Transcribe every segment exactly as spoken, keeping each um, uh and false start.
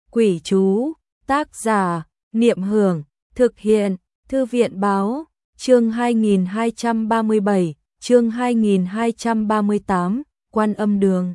Quỷ chú, tác giả, Niệm Hưởng, thực hiện, Thư viện báo, chương hai nghìn hai trăm ba mươi bảy, chương hai nghìn hai trăm ba mươi tám, Quan Âm Đường.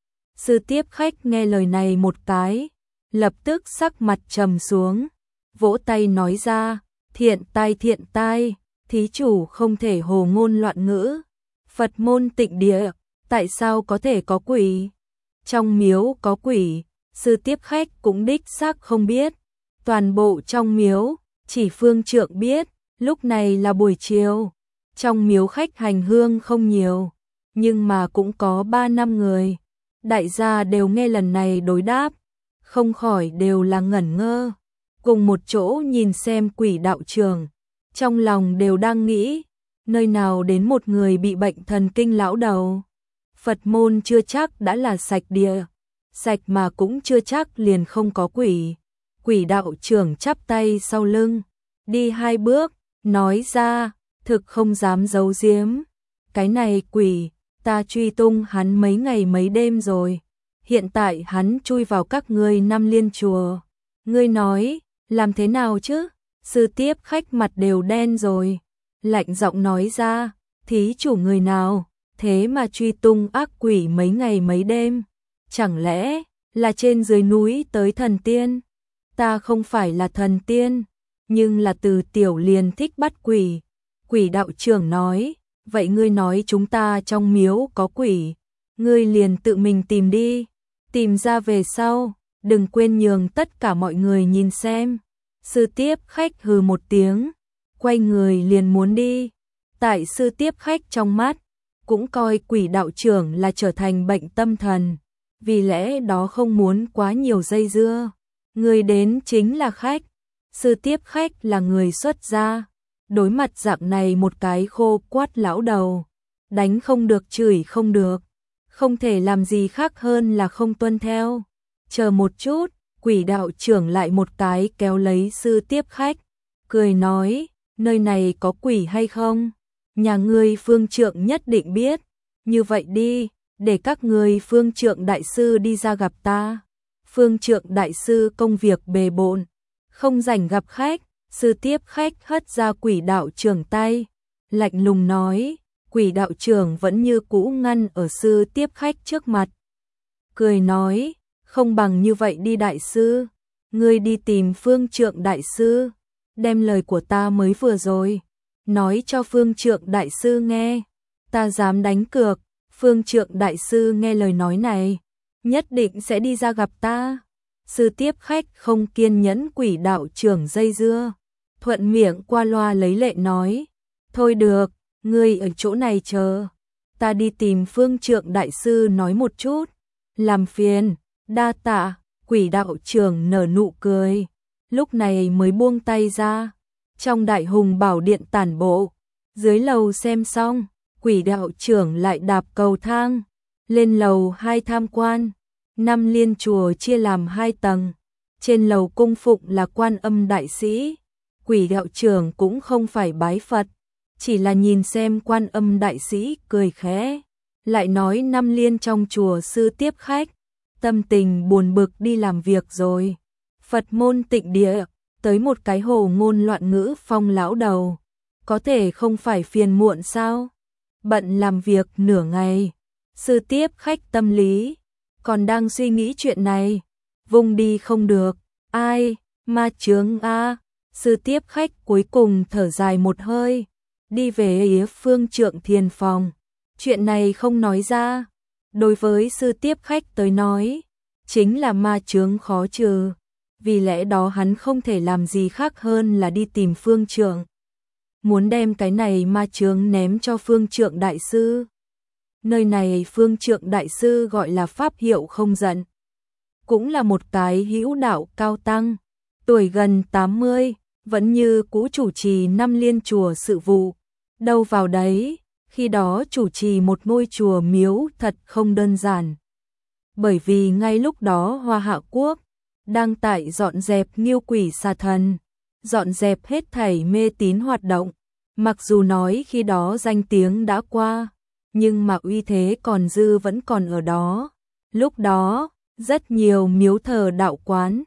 Sư tiếp khách nghe lời này một cái, lập tức sắc mặt trầm xuống, vỗ tay nói ra, thiện tai thiện tai, thí chủ không thể hồ ngôn loạn ngữ. Phật môn tịnh địa, tại sao có thể có quỷ? Trong miếu có quỷ, sư tiếp khách cũng đích xác không biết. Toàn bộ trong miếu, chỉ phương trượng biết, lúc này là buổi chiều. Trong miếu khách hành hương không nhiều, nhưng mà cũng có ba năm người. Đại gia đều nghe lần này đối đáp, không khỏi đều là ngẩn ngơ. Cùng một chỗ nhìn xem quỷ đạo trường, trong lòng đều đang nghĩ, nơi nào đến một người bị bệnh thần kinh lão đầu. Phật môn chưa chắc đã là sạch địa, sạch mà cũng chưa chắc liền không có quỷ. Quỷ đạo trưởng chắp tay sau lưng, đi hai bước, nói ra, thực không dám giấu giếm. Cái này quỷ, ta truy tung hắn mấy ngày mấy đêm rồi. Hiện tại hắn chui vào các ngươi Năm Liên chùa. Ngươi nói, làm thế nào chứ? Sư tiếp khách mặt đều đen rồi. Lạnh giọng nói ra, thí chủ người nào, thế mà truy tung ác quỷ mấy ngày mấy đêm. Chẳng lẽ là trên dưới núi tới thần tiên? Ta không phải là thần tiên, nhưng là từ tiểu liền thích bắt quỷ. Quỷ đạo trưởng nói, vậy ngươi nói chúng ta trong miếu có quỷ, ngươi liền tự mình tìm đi, tìm ra về sau, đừng quên nhường tất cả mọi người nhìn xem. Sư tiếp khách hừ một tiếng, quay người liền muốn đi. Tại sư tiếp khách trong mắt, cũng coi quỷ đạo trưởng là trở thành bệnh tâm thần, vì lẽ đó không muốn quá nhiều dây dưa. Người đến chính là khách, sư tiếp khách là người xuất gia. Đối mặt dạng này một cái khô quát lão đầu, đánh không được chửi không được, không thể làm gì khác hơn là không tuân theo. Chờ một chút, quỷ đạo trưởng lại một cái kéo lấy sư tiếp khách, cười nói, nơi này có quỷ hay không? Nhà ngươi phương trượng nhất định biết, như vậy đi, để các ngươi phương trượng đại sư đi ra gặp ta. Phương trượng đại sư công việc bề bộn, không rảnh gặp khách. Sư tiếp khách hất ra quỷ đạo trưởng tay, lạnh lùng nói, quỷ đạo trưởng vẫn như cũ ngăn ở sư tiếp khách trước mặt. Cười nói, không bằng như vậy đi đại sư, ngươi đi tìm phương trượng đại sư, đem lời của ta mới vừa rồi, nói cho phương trượng đại sư nghe, ta dám đánh cược, phương trượng đại sư nghe lời nói này, nhất định sẽ đi ra gặp ta. Sư tiếp khách không kiên nhẫn quỷ đạo trưởng dây dưa, thuận miệng qua loa lấy lệ nói, thôi được, ngươi ở chỗ này chờ, ta đi tìm phương trượng đại sư nói một chút, làm phiền, đa tạ. Quỷ đạo trưởng nở nụ cười, lúc này mới buông tay ra. Trong đại hùng bảo điện tản bộ, dưới lầu xem xong, quỷ đạo trưởng lại đạp cầu thang, lên lầu hai tham quan. Năm Liên chùa chia làm hai tầng, trên lầu cung phụng là Quan Âm đại sĩ. Quỷ đạo trưởng cũng không phải bái Phật, chỉ là nhìn xem Quan Âm đại sĩ cười khẽ, lại nói Năm Liên trong chùa sư tiếp khách, tâm tình buồn bực đi làm việc rồi. Phật môn tịnh địa, tới một cái hồ ngôn loạn ngữ phong lão đầu, có thể không phải phiền muộn sao? Bận làm việc nửa ngày, sư tiếp khách tâm lý, còn đang suy nghĩ chuyện này, vùng đi không được, ai, ma chướng a. Sư tiếp khách cuối cùng thở dài một hơi, đi về phía phương trượng thiền phòng. Chuyện này không nói ra, đối với sư tiếp khách tới nói, chính là ma chướng khó trừ, vì lẽ đó hắn không thể làm gì khác hơn là đi tìm phương trượng. Muốn đem cái này ma chướng ném cho phương trượng đại sư. Nơi này phương trượng đại sư gọi là pháp hiệu không giận, cũng là một cái hữu đạo cao tăng, tuổi gần tám mươi. Vẫn như cũ chủ trì Năm Liên chùa sự vụ, đâu vào đấy, khi đó chủ trì một ngôi chùa miếu thật không đơn giản. Bởi vì ngay lúc đó Hoa Hạ Quốc đang tại dọn dẹp nghiêu quỷ xà thần, dọn dẹp hết thảy mê tín hoạt động, mặc dù nói khi đó danh tiếng đã qua, nhưng mà uy thế còn dư vẫn còn ở đó. Lúc đó, rất nhiều miếu thờ đạo quán,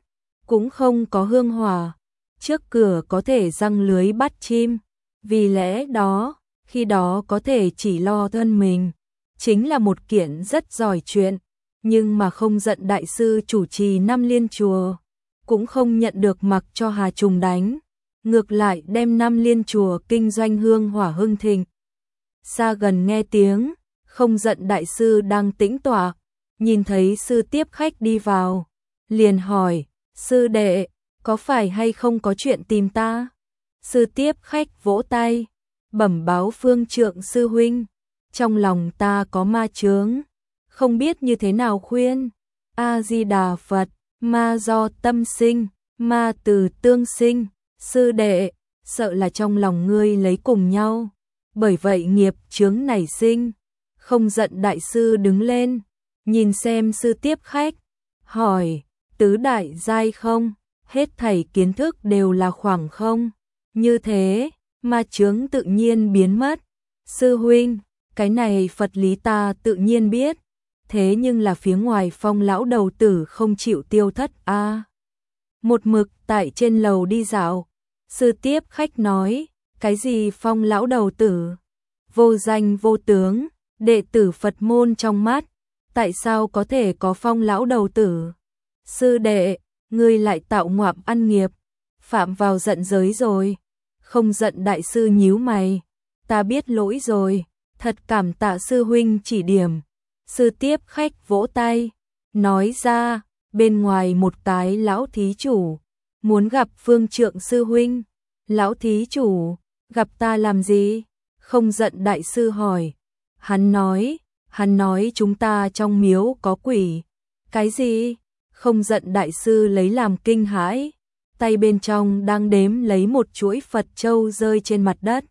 cũng không có hương hỏa, trước cửa có thể giăng lưới bắt chim, vì lẽ đó, khi đó có thể chỉ lo thân mình, chính là một kiện rất giỏi chuyện, nhưng mà không giận đại sư chủ trì Năm Liên chùa, cũng không nhận được mặc cho Hà Trùng đánh, ngược lại đem Năm Liên chùa kinh doanh hương hỏa hưng thịnh. Xa gần nghe tiếng, không giận đại sư đang tĩnh tọa, nhìn thấy sư tiếp khách đi vào, liền hỏi, sư đệ, có phải hay không có chuyện tìm ta? Sư tiếp khách vỗ tay, bẩm báo Phương Trượng sư huynh, trong lòng ta có ma chướng, không biết như thế nào khuyên. A-di-đà Phật, ma do tâm sinh, ma từ tương sinh, sư đệ, sợ là trong lòng ngươi lấy cùng nhau, bởi vậy nghiệp chướng nảy sinh. Không giận đại sư đứng lên, nhìn xem sư tiếp khách, hỏi, tứ đại giai không, hết thảy kiến thức đều là khoảng không, như thế, ma chướng tự nhiên biến mất. Sư huynh, cái này Phật lý ta tự nhiên biết, thế nhưng là phía ngoài Phong lão đầu tử không chịu tiêu thất a. À, một mực tại trên lầu đi dạo, sư tiếp khách nói, cái gì Phong lão đầu tử? Vô danh vô tướng, đệ tử Phật môn trong mắt, tại sao có thể có Phong lão đầu tử? Sư đệ, ngươi lại tạo ngoạm ăn nghiệp, phạm vào giận giới rồi. Không giận đại sư nhíu mày, ta biết lỗi rồi, thật cảm tạ sư huynh chỉ điểm. Sư tiếp khách vỗ tay, nói ra, bên ngoài một cái lão thí chủ, muốn gặp Phương Trượng sư huynh. Lão thí chủ, gặp ta làm gì? Không giận đại sư hỏi. Hắn nói, hắn nói chúng ta trong miếu có quỷ. Cái gì? Không giận đại sư lấy làm kinh hãi, tay bên trong đang đếm lấy một chuỗi Phật châu rơi trên mặt đất.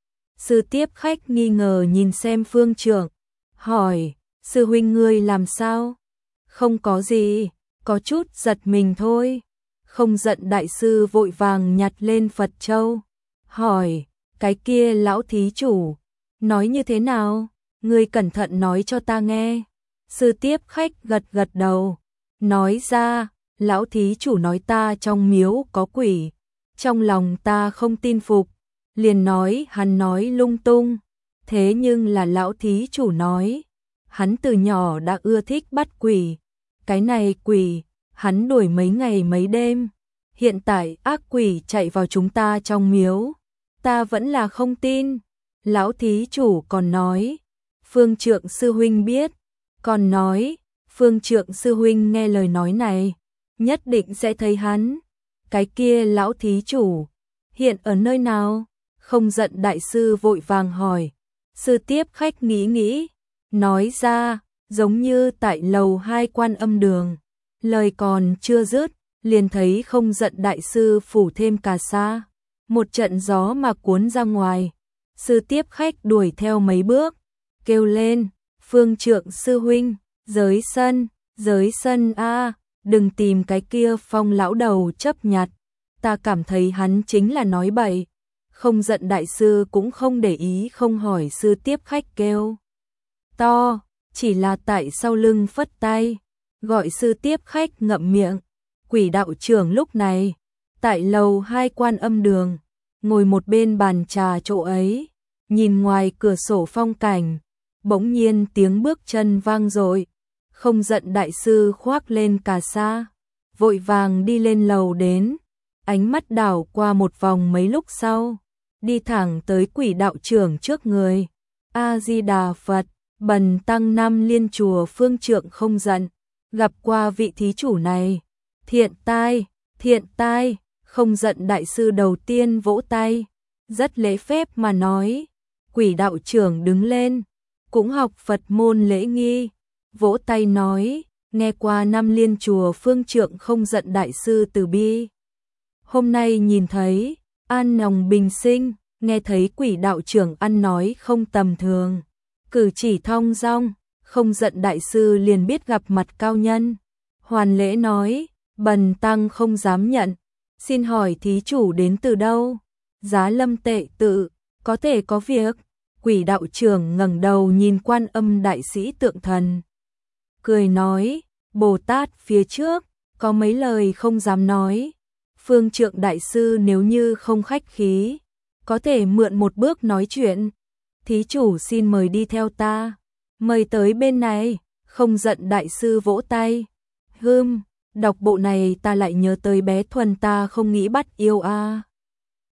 Sư tiếp khách nghi ngờ nhìn xem Phương Trượng, hỏi, sư huynh ngươi làm sao? Không có gì, có chút giật mình thôi. Không giận đại sư vội vàng nhặt lên Phật châu, hỏi, cái kia lão thí chủ, nói như thế nào? Ngươi cẩn thận nói cho ta nghe. Sư tiếp khách gật gật đầu, nói ra, lão thí chủ nói ta trong miếu có quỷ, trong lòng ta không tin phục, liền nói hắn nói lung tung, thế nhưng là lão thí chủ nói, hắn từ nhỏ đã ưa thích bắt quỷ, cái này quỷ, hắn đuổi mấy ngày mấy đêm, hiện tại ác quỷ chạy vào chúng ta trong miếu, ta vẫn là không tin. Lão thí chủ còn nói, Phương Trượng sư huynh biết, còn nói, Phương Trượng sư huynh nghe lời nói này, nhất định sẽ thấy hắn. Cái kia lão thí chủ, hiện ở nơi nào? Không giận đại sư vội vàng hỏi. Sư tiếp khách nghĩ nghĩ, nói ra, giống như tại lầu hai Quan Âm đường. Lời còn chưa dứt, liền thấy không giận đại sư phủ thêm cà sa, một trận gió mà cuốn ra ngoài. Sư tiếp khách đuổi theo mấy bước, kêu lên, Phương Trượng sư huynh, giới sân, giới sân a, đừng tìm cái kia Phong lão đầu chấp nhặt, ta cảm thấy hắn chính là nói bậy. Không giận đại sư cũng không để ý, không hỏi sư tiếp khách kêu to, chỉ là tại sau lưng phất tay, gọi sư tiếp khách ngậm miệng. Quỷ đạo trưởng lúc này, tại lầu hai Quan Âm đường, ngồi một bên bàn trà chỗ ấy, nhìn ngoài cửa sổ phong cảnh, bỗng nhiên tiếng bước chân vang dội. Không giận đại sư khoác lên cà sa, vội vàng đi lên lầu đến, ánh mắt đảo qua một vòng mấy lúc sau, đi thẳng tới quỷ đạo trưởng trước người. A-di-đà Phật, bần tăng Năm Liên chùa Phương Trượng không giận, gặp qua vị thí chủ này. Thiện tai, thiện tai, không giận đại sư đầu tiên vỗ tay, rất lễ phép mà nói. Quỷ đạo trưởng đứng lên, cũng học Phật môn lễ nghi, vỗ tay nói, nghe qua Năm Liên chùa Phương Trượng không giận đại sư từ bi. Hôm nay nhìn thấy, an nòng bình sinh, nghe thấy quỷ đạo trưởng ăn nói không tầm thường, cử chỉ thong dong, không giận đại sư liền biết gặp mặt cao nhân. Hoàn lễ nói, bần tăng không dám nhận, xin hỏi thí chủ đến từ đâu? Giá Lâm tệ tự, có thể có việc. Quỷ đạo trưởng ngẩng đầu nhìn Quan Âm đại sĩ tượng thần, cười nói, Bồ Tát phía trước, có mấy lời không dám nói. Phương Trượng đại sư nếu như không khách khí, có thể mượn một bước nói chuyện. Thí chủ xin mời đi theo ta, mời tới bên này, không giận đại sư vỗ tay. Hừm, đọc bộ này ta lại nhớ tới bé Thuần ta không nghĩ bắt yêu a. À.